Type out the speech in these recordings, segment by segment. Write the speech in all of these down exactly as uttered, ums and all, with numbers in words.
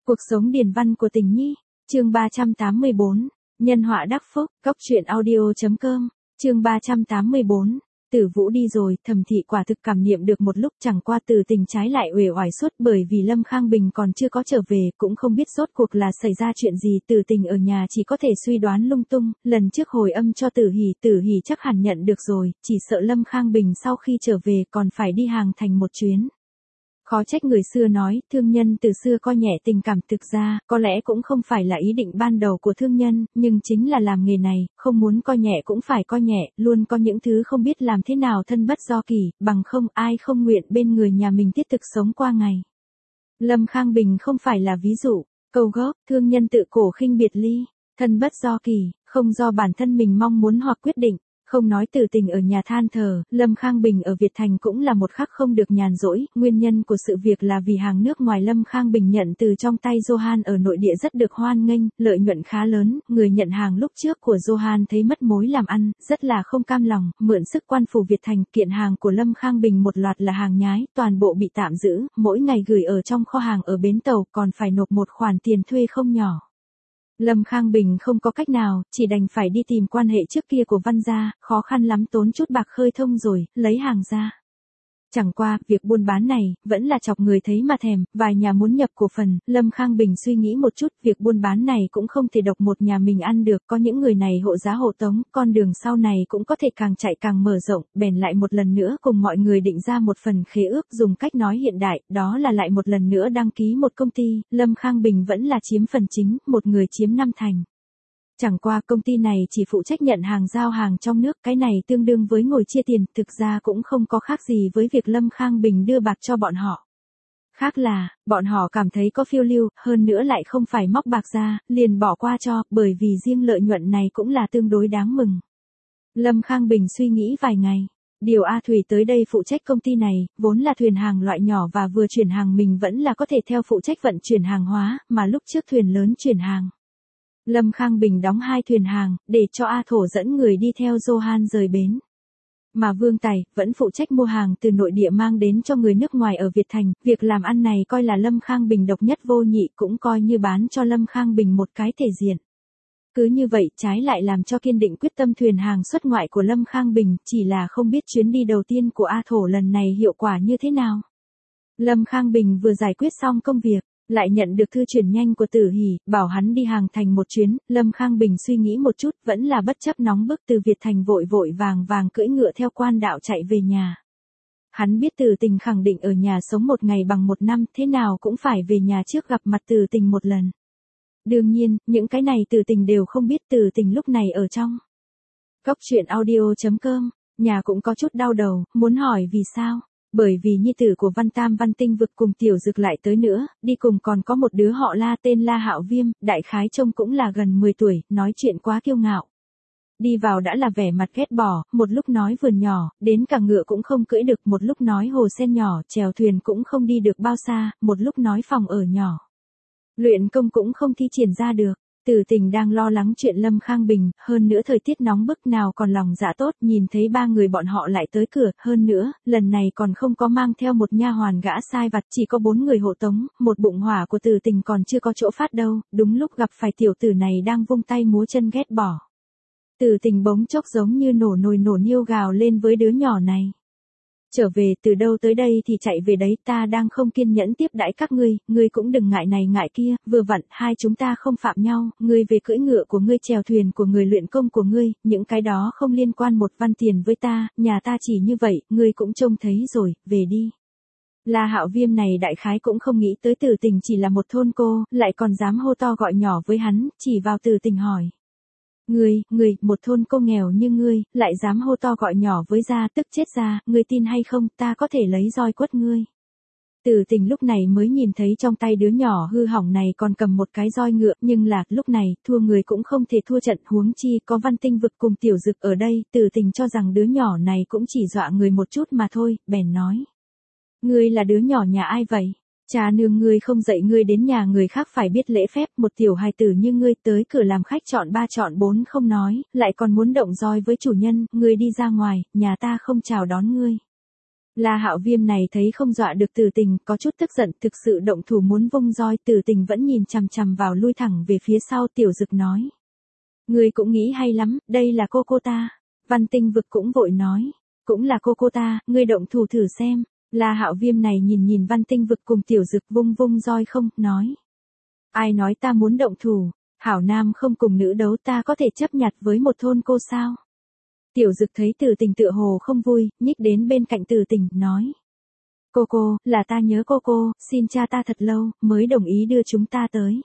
Cuộc sống điền văn của tình nhi, chương ba trăm tám mươi bốn, nhân họa đắc phúc, cóc truyện audio chấm com, chương ba trăm tám mươi bốn, Tử Vũ đi rồi, Thẩm Thị quả thực cảm niệm được một lúc, chẳng qua Từ Tình trái lại uể oải suốt bởi vì Lâm Khang Bình còn chưa có trở về, cũng không biết rốt cuộc là xảy ra chuyện gì, Từ Tình ở nhà chỉ có thể suy đoán lung tung, lần trước hồi âm cho Tử Hỉ, Tử Hỉ chắc hẳn nhận được rồi, chỉ sợ Lâm Khang Bình sau khi trở về còn phải đi Hàng Thành một chuyến. Khó trách người xưa nói, thương nhân từ xưa coi nhẹ tình cảm, thực ra, có lẽ cũng không phải là ý định ban đầu của thương nhân, nhưng chính là làm nghề này, không muốn coi nhẹ cũng phải coi nhẹ, luôn có những thứ không biết làm thế nào thân bất do kỳ, bằng không ai không nguyện bên người nhà mình thiết thực sống qua ngày. Lâm Khang Bình không phải là ví dụ, câu gốc, thương nhân tự cổ khinh biệt ly, thân bất do kỳ, không do bản thân mình mong muốn hoặc quyết định. Không nói Từ Tình ở nhà than thở, Lâm Khang Bình ở Việt Thành cũng là một khắc không được nhàn rỗi, nguyên nhân của sự việc là vì hàng nước ngoài Lâm Khang Bình nhận từ trong tay Johan ở nội địa rất được hoan nghênh, lợi nhuận khá lớn, người nhận hàng lúc trước của Johan thấy mất mối làm ăn, rất là không cam lòng, mượn sức quan phủ Việt Thành, kiện hàng của Lâm Khang Bình một loạt là hàng nhái, toàn bộ bị tạm giữ, mỗi ngày gửi ở trong kho hàng ở bến tàu, còn phải nộp một khoản tiền thuê không nhỏ. Lâm Khang Bình không có cách nào, chỉ đành phải đi tìm quan hệ trước kia của Văn gia, khó khăn lắm tốn chút bạc khơi thông rồi, lấy hàng ra. Chẳng qua, việc buôn bán này, vẫn là chọc người thấy mà thèm, vài nhà muốn nhập cổ phần, Lâm Khang Bình suy nghĩ một chút, việc buôn bán này cũng không thể độc một nhà mình ăn được, có những người này hộ giá hộ tống, con đường sau này cũng có thể càng chạy càng mở rộng, bèn lại một lần nữa cùng mọi người định ra một phần khế ước dùng cách nói hiện đại, đó là lại một lần nữa đăng ký một công ty, Lâm Khang Bình vẫn là chiếm phần chính, một người chiếm năm thành. Chẳng qua công ty này chỉ phụ trách nhận hàng giao hàng trong nước, cái này tương đương với ngồi chia tiền, thực ra cũng không có khác gì với việc Lâm Khang Bình đưa bạc cho bọn họ. Khác là, bọn họ cảm thấy có phiêu lưu, hơn nữa lại không phải móc bạc ra, liền bỏ qua cho, bởi vì riêng lợi nhuận này cũng là tương đối đáng mừng. Lâm Khang Bình suy nghĩ vài ngày. Điều A Thủy tới đây phụ trách công ty này, vốn là thuyền hàng loại nhỏ và vừa chuyển hàng mình vẫn là có thể theo phụ trách vận chuyển hàng hóa, mà lúc trước thuyền lớn chuyển hàng. Lâm Khang Bình đóng hai thuyền hàng, để cho A Thổ dẫn người đi theo Johan rời bến. Mà Vương Tài, vẫn phụ trách mua hàng từ nội địa mang đến cho người nước ngoài ở Việt Thành, việc làm ăn này coi là Lâm Khang Bình độc nhất vô nhị, cũng coi như bán cho Lâm Khang Bình một cái thể diện. Cứ như vậy, trái lại làm cho kiên định quyết tâm thuyền hàng xuất ngoại của Lâm Khang Bình, chỉ là không biết chuyến đi đầu tiên của A Thổ lần này hiệu quả như thế nào. Lâm Khang Bình vừa giải quyết xong công việc, lại nhận được thư chuyển nhanh của Tử Hỉ, bảo hắn đi Hàng Thành một chuyến, Lâm Khang Bình suy nghĩ một chút, vẫn là bất chấp nóng bức từ Việt Thành vội vội vàng vàng cưỡi ngựa theo quan đạo chạy về nhà. Hắn biết Từ Tình khẳng định ở nhà sống một ngày bằng một năm, thế nào cũng phải về nhà trước gặp mặt Từ Tình một lần. Đương nhiên, những cái này Từ Tình đều không biết Từ Tình lúc này ở trong. Cóc truyện audio chấm com, nhà cũng có chút đau đầu, muốn hỏi vì sao. Bởi vì nhi tử của Văn Tam Văn Tinh Vực cùng Tiểu Dực lại tới nữa, đi cùng còn có một đứa họ La tên La Hạo Viêm, đại khái trông cũng là gần mười tuổi, nói chuyện quá kiêu ngạo. Đi vào đã là vẻ mặt ghét bỏ, một lúc nói vườn nhỏ, đến cả ngựa cũng không cưỡi được, một lúc nói hồ sen nhỏ, chèo thuyền cũng không đi được bao xa, một lúc nói phòng ở nhỏ. Luyện công cũng không thi triển ra được. Từ Tình đang lo lắng chuyện Lâm Khang Bình, hơn nữa thời tiết nóng bức nào còn lòng dạ tốt, nhìn thấy ba người bọn họ lại tới cửa, hơn nữa, lần này còn không có mang theo một nha hoàn gã sai vặt, chỉ có bốn người hộ tống, một bụng hỏa của Từ Tình còn chưa có chỗ phát đâu, đúng lúc gặp phải tiểu tử này đang vung tay múa chân ghét bỏ. Từ Tình bỗng chốc giống như nổ nồi nổ niêu gào lên với đứa nhỏ này. Trở về từ đâu tới đây thì chạy về đấy, ta đang không kiên nhẫn tiếp đãi các ngươi, ngươi cũng đừng ngại này ngại kia, vừa vặn, hai chúng ta không phạm nhau, ngươi về cưỡi ngựa của ngươi chèo thuyền của người luyện công của ngươi, những cái đó không liên quan một văn tiền với ta, nhà ta chỉ như vậy, ngươi cũng trông thấy rồi, về đi. La Hạo Viêm này đại khái cũng không nghĩ tới Từ Tình chỉ là một thôn cô, lại còn dám hô to gọi nhỏ với hắn, chỉ vào Từ Tình hỏi. Ngươi, ngươi, một thôn cô nghèo như ngươi, lại dám hô to gọi nhỏ với gia, tức chết ra, ngươi tin hay không, ta có thể lấy roi quất ngươi. Từ Tình lúc này mới nhìn thấy trong tay đứa nhỏ hư hỏng này còn cầm một cái roi ngựa, nhưng là, lúc này, thua người cũng không thể thua trận, huống chi có Văn Tinh Vực cùng Tiểu Dực ở đây, Từ Tình cho rằng đứa nhỏ này cũng chỉ dọa người một chút mà thôi, bèn nói. Ngươi là đứa nhỏ nhà ai vậy? Cha nương ngươi không dạy ngươi đến nhà người khác phải biết lễ phép, một tiểu hài tử như ngươi tới cửa làm khách chọn ba chọn bốn không nói, lại còn muốn động roi với chủ nhân, ngươi đi ra ngoài, nhà ta không chào đón ngươi. La Hạo Viêm này thấy không dọa được Từ Tình, có chút tức giận, thực sự động thủ muốn vung roi. Từ Tình vẫn nhìn chằm chằm vào, lui thẳng về phía sau. Tiểu Dực nói. Ngươi cũng nghĩ hay lắm, đây là cô cô ta. Văn Tinh Vực cũng vội nói. Cũng là cô cô ta, ngươi động thủ thử xem. La Hạo Viêm này nhìn nhìn Văn Tinh Vực cùng Tiểu Dực vung vung roi không, nói. Ai nói ta muốn động thủ, hảo nam không cùng nữ đấu, ta có thể chấp nhặt với một thôn cô sao? Tiểu Dực thấy Từ Tình tựa hồ không vui, nhích đến bên cạnh Từ Tình, nói. Cô cô, là ta nhớ cô cô, xin cha ta thật lâu, mới đồng ý đưa chúng ta tới.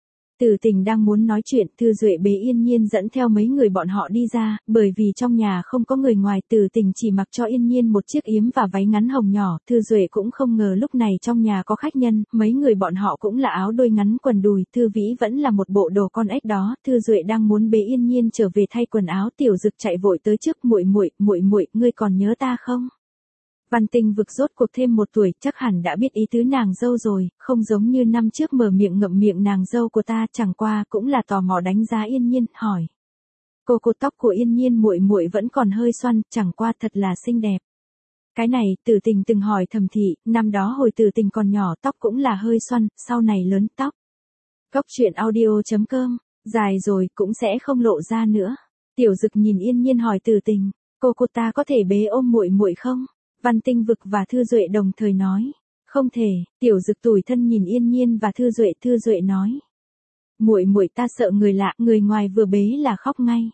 Từ Tình đang muốn nói chuyện, Thư Duệ bế Yên Nhiên dẫn theo mấy người bọn họ đi ra, bởi vì trong nhà không có người ngoài. Từ Tình chỉ mặc cho Yên Nhiên một chiếc yếm và váy ngắn hồng nhỏ. Thư Duệ cũng không ngờ lúc này trong nhà có khách nhân, mấy người bọn họ cũng là áo đôi ngắn quần đùi, Thư Vĩ vẫn là một bộ đồ con ếch đó. Thư Duệ đang muốn bế Yên Nhiên trở về thay quần áo, Tiểu Dực chạy vội tới trước, muội muội, muội muội, ngươi còn nhớ ta không? Văn Tinh Vực rốt cuộc thêm một tuổi, chắc hẳn đã biết ý tứ nàng dâu rồi, không giống như năm trước mở miệng ngậm miệng nàng dâu của ta, chẳng qua cũng là tò mò đánh giá Yên Nhiên, hỏi. Cô cô, tóc của Yên Nhiên muội muội vẫn còn hơi xoăn, chẳng qua thật là xinh đẹp. Cái này, Từ Tình từng hỏi Thẩm Thị, năm đó hồi Từ Tình còn nhỏ tóc cũng là hơi xoăn, sau này lớn tóc. Cốc truyện audio chấm com, dài rồi cũng sẽ không lộ ra nữa. Tiểu Dực nhìn Yên Nhiên hỏi Từ Tình, cô cô ta có thể bế ôm muội muội không? Văn Tinh Vực và Thư Duệ đồng thời nói. Không thể. Tiểu Dực tủi thân nhìn Yên Nhiên và Thư Duệ. Thư Duệ nói. Muội muội ta sợ người lạ, người ngoài vừa bế là khóc ngay.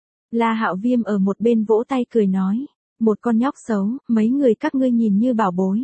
La Hạo Viêm ở một bên vỗ tay cười nói. Một con nhóc xấu, mấy người các ngươi nhìn như bảo bối.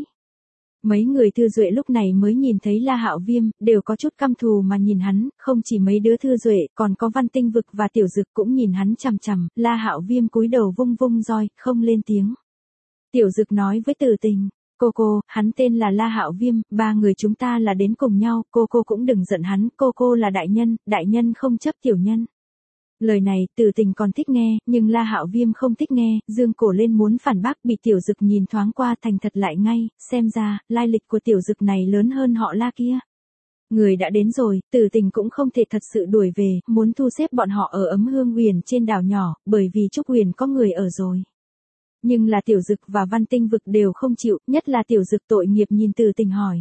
Mấy người Thư Duệ lúc này mới nhìn thấy La Hạo Viêm, đều có chút căm thù mà nhìn hắn, không chỉ mấy đứa Thư Duệ, còn có Văn Tinh Vực và Tiểu Dực cũng nhìn hắn chằm chằm. La Hạo Viêm cúi đầu vung vung roi, không lên tiếng. Tiểu Dực nói với Từ Tình, cô cô, hắn tên là La Hạo Viêm, ba người chúng ta là đến cùng nhau, cô cô cũng đừng giận hắn, cô cô là đại nhân, đại nhân không chấp tiểu nhân. Lời này, Từ Tình còn thích nghe, nhưng La Hạo Viêm không thích nghe, dương cổ lên muốn phản bác, bị Tiểu Dực nhìn thoáng qua thành thật lại ngay, xem ra, lai lịch của Tiểu Dực này lớn hơn họ La kia. Người đã đến rồi, Từ Tình cũng không thể thật sự đuổi về, muốn thu xếp bọn họ ở Ấm Hương Huyền trên đảo nhỏ, bởi vì Trúc Huyền có người ở rồi. Nhưng là Tiểu Dực và Văn Tinh Vực đều không chịu, nhất là Tiểu Dực tội nghiệp nhìn Từ Tình hỏi.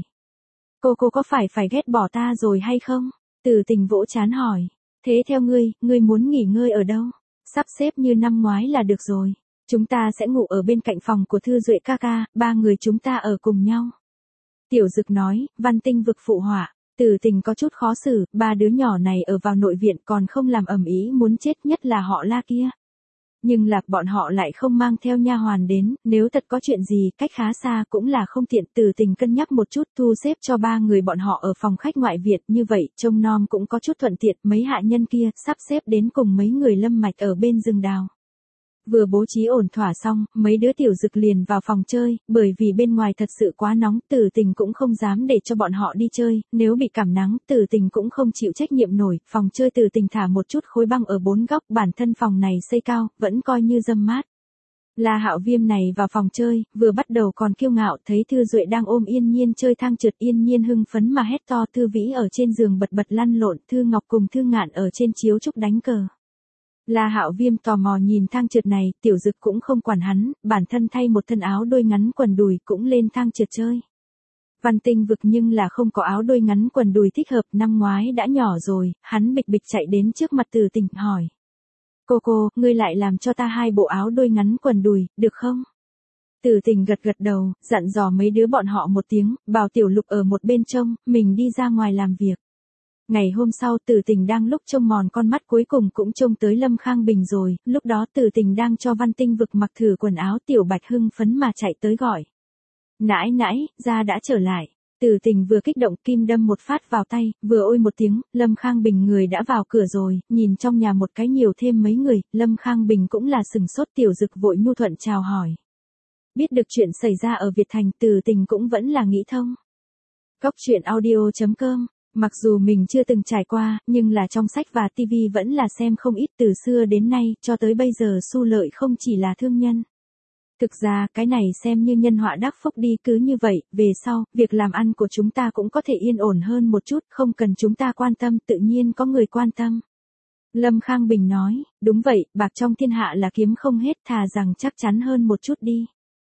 Cô cô có phải phải ghét bỏ ta rồi hay không? Từ Tình vỗ trán hỏi. Thế theo ngươi, ngươi muốn nghỉ ngơi ở đâu? Sắp xếp như năm ngoái là được rồi. Chúng ta sẽ ngủ ở bên cạnh phòng của Thư Duệ ca ca, ba người chúng ta ở cùng nhau. Tiểu Dực nói. Văn Tinh Vực phụ họa. Từ Tình có chút khó xử, ba đứa nhỏ này ở vào nội viện còn không làm ầm ĩ muốn chết, nhất là họ La kia. Nhưng là bọn họ lại không mang theo nha hoàn đến, nếu thật có chuyện gì cách khá xa cũng là không tiện. Từ Tình cân nhắc một chút, thu xếp cho ba người bọn họ ở phòng khách ngoại viện, như vậy trông nom cũng có chút thuận tiện. Mấy hạ nhân kia sắp xếp đến cùng mấy người Lâm Mạch ở bên rừng đào. Vừa bố trí ổn thỏa xong, mấy đứa Tiểu Dực liền vào phòng chơi, bởi vì bên ngoài thật sự quá nóng, Từ Tình cũng không dám để cho bọn họ đi chơi, nếu bị cảm nắng, Từ Tình cũng không chịu trách nhiệm nổi. Phòng chơi Từ Tình thả một chút khối băng ở bốn góc, bản thân phòng này xây cao, vẫn coi như râm mát. La Hạo Viêm này vào phòng chơi, vừa bắt đầu còn kiêu ngạo, thấy Thư Duệ đang ôm Yên Nhiên chơi thang trượt, Yên Nhiên hưng phấn mà hét to, Thư Vĩ ở trên giường bật bật lăn lộn, Thư Ngọc cùng Thư Ngạn ở trên chiếu trúc đánh cờ. La Hạo Viêm tò mò nhìn thang trượt này, Tiểu Dực cũng không quản hắn, bản thân thay một thân áo đôi ngắn quần đùi cũng lên thang trượt chơi. Văn Tinh Vực nhưng là không có áo đôi ngắn quần đùi thích hợp, năm ngoái đã nhỏ rồi, hắn bịch bịch chạy đến trước mặt Từ Tình hỏi. Cô cô, ngươi lại làm cho ta hai bộ áo đôi ngắn quần đùi, được không? Từ Tình gật gật đầu, dặn dò mấy đứa bọn họ một tiếng, bảo Tiểu Lục ở một bên trông, mình đi ra ngoài làm việc. Ngày hôm sau Từ Tình đang lúc trông mòn con mắt cuối cùng cũng trông tới Lâm Khang Bình rồi, lúc đó Từ Tình đang cho Văn Tinh Vực mặc thử quần áo, Tiểu Bạch hưng phấn mà chạy tới gọi. Nãi nãi, ra đã trở lại. Từ Tình vừa kích động kim đâm một phát vào tay, vừa ôi một tiếng, Lâm Khang Bình người đã vào cửa rồi, nhìn trong nhà một cái nhiều thêm mấy người, Lâm Khang Bình cũng là sừng sốt. Tiểu Dực vội nhu thuận chào hỏi. Biết được chuyện xảy ra ở Việt Thành, Từ Tình cũng vẫn là nghĩ thông. Cốc truyện audio chấm com. Mặc dù mình chưa từng trải qua, nhưng là trong sách và tivi vẫn là xem không ít, từ xưa đến nay, cho tới bây giờ Xu Lợi không chỉ là thương nhân. Thực ra, cái này xem như nhân họa đắc phúc đi, cứ như vậy, về sau, việc làm ăn của chúng ta cũng có thể yên ổn hơn một chút, không cần chúng ta quan tâm, tự nhiên có người quan tâm. Lâm Khang Bình nói, đúng vậy, bạc trong thiên hạ là kiếm không hết, thà rằng chắc chắn hơn một chút đi.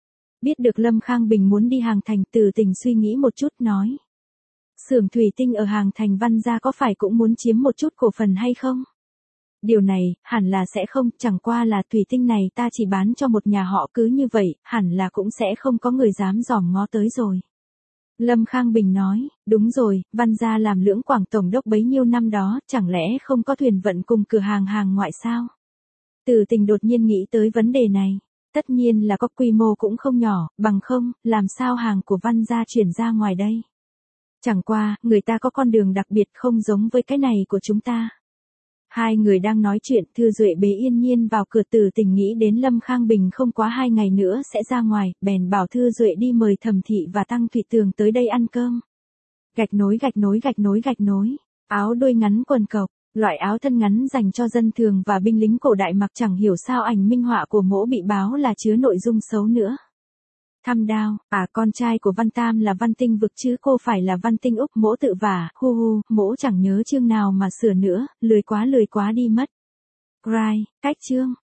Biết được Lâm Khang Bình muốn đi Hàng Thành, Từ Tình suy nghĩ một chút nói. Xưởng thủy tinh ở Hàng Thành Văn gia có phải cũng muốn chiếm một chút cổ phần hay không? Điều này, hẳn là sẽ không, chẳng qua là thủy tinh này ta chỉ bán cho một nhà họ cứ như vậy, hẳn là cũng sẽ không có người dám dòm ngó tới rồi. Lâm Khang Bình nói, đúng rồi, Văn gia làm Lưỡng Quảng tổng đốc bấy nhiêu năm đó, chẳng lẽ không có thuyền vận cùng cửa hàng hàng ngoại sao? Từ Tình đột nhiên nghĩ tới vấn đề này. Tất nhiên là có, quy mô cũng không nhỏ, bằng không, làm sao hàng của Văn gia chuyển ra ngoài đây? Chẳng qua, người ta có con đường đặc biệt không giống với cái này của chúng ta. Hai người đang nói chuyện, Thư Duệ bế yên nhiên vào cửa. Từ Tình nghĩ đến Lâm Khang Bình không quá hai ngày nữa sẽ ra ngoài, bèn bảo Thư Duệ đi mời Thẩm Thị và Tăng Thụy Tường tới đây ăn cơm. Gạch nối gạch nối gạch nối gạch nối, áo đôi ngắn quần cộc, loại áo thân ngắn dành cho dân thường và binh lính cổ đại mặc, chẳng hiểu sao ảnh minh họa của Mỗ bị báo là chứa nội dung xấu nữa. Thăm đao, à con trai của Văn Tam là Văn Tinh Vực chứ cô phải là Văn Tinh Úc. Mỗ tự vả, hu hu, Mỗ chẳng nhớ chương nào mà sửa nữa, lười quá lười quá đi mất. Cry, cách chương.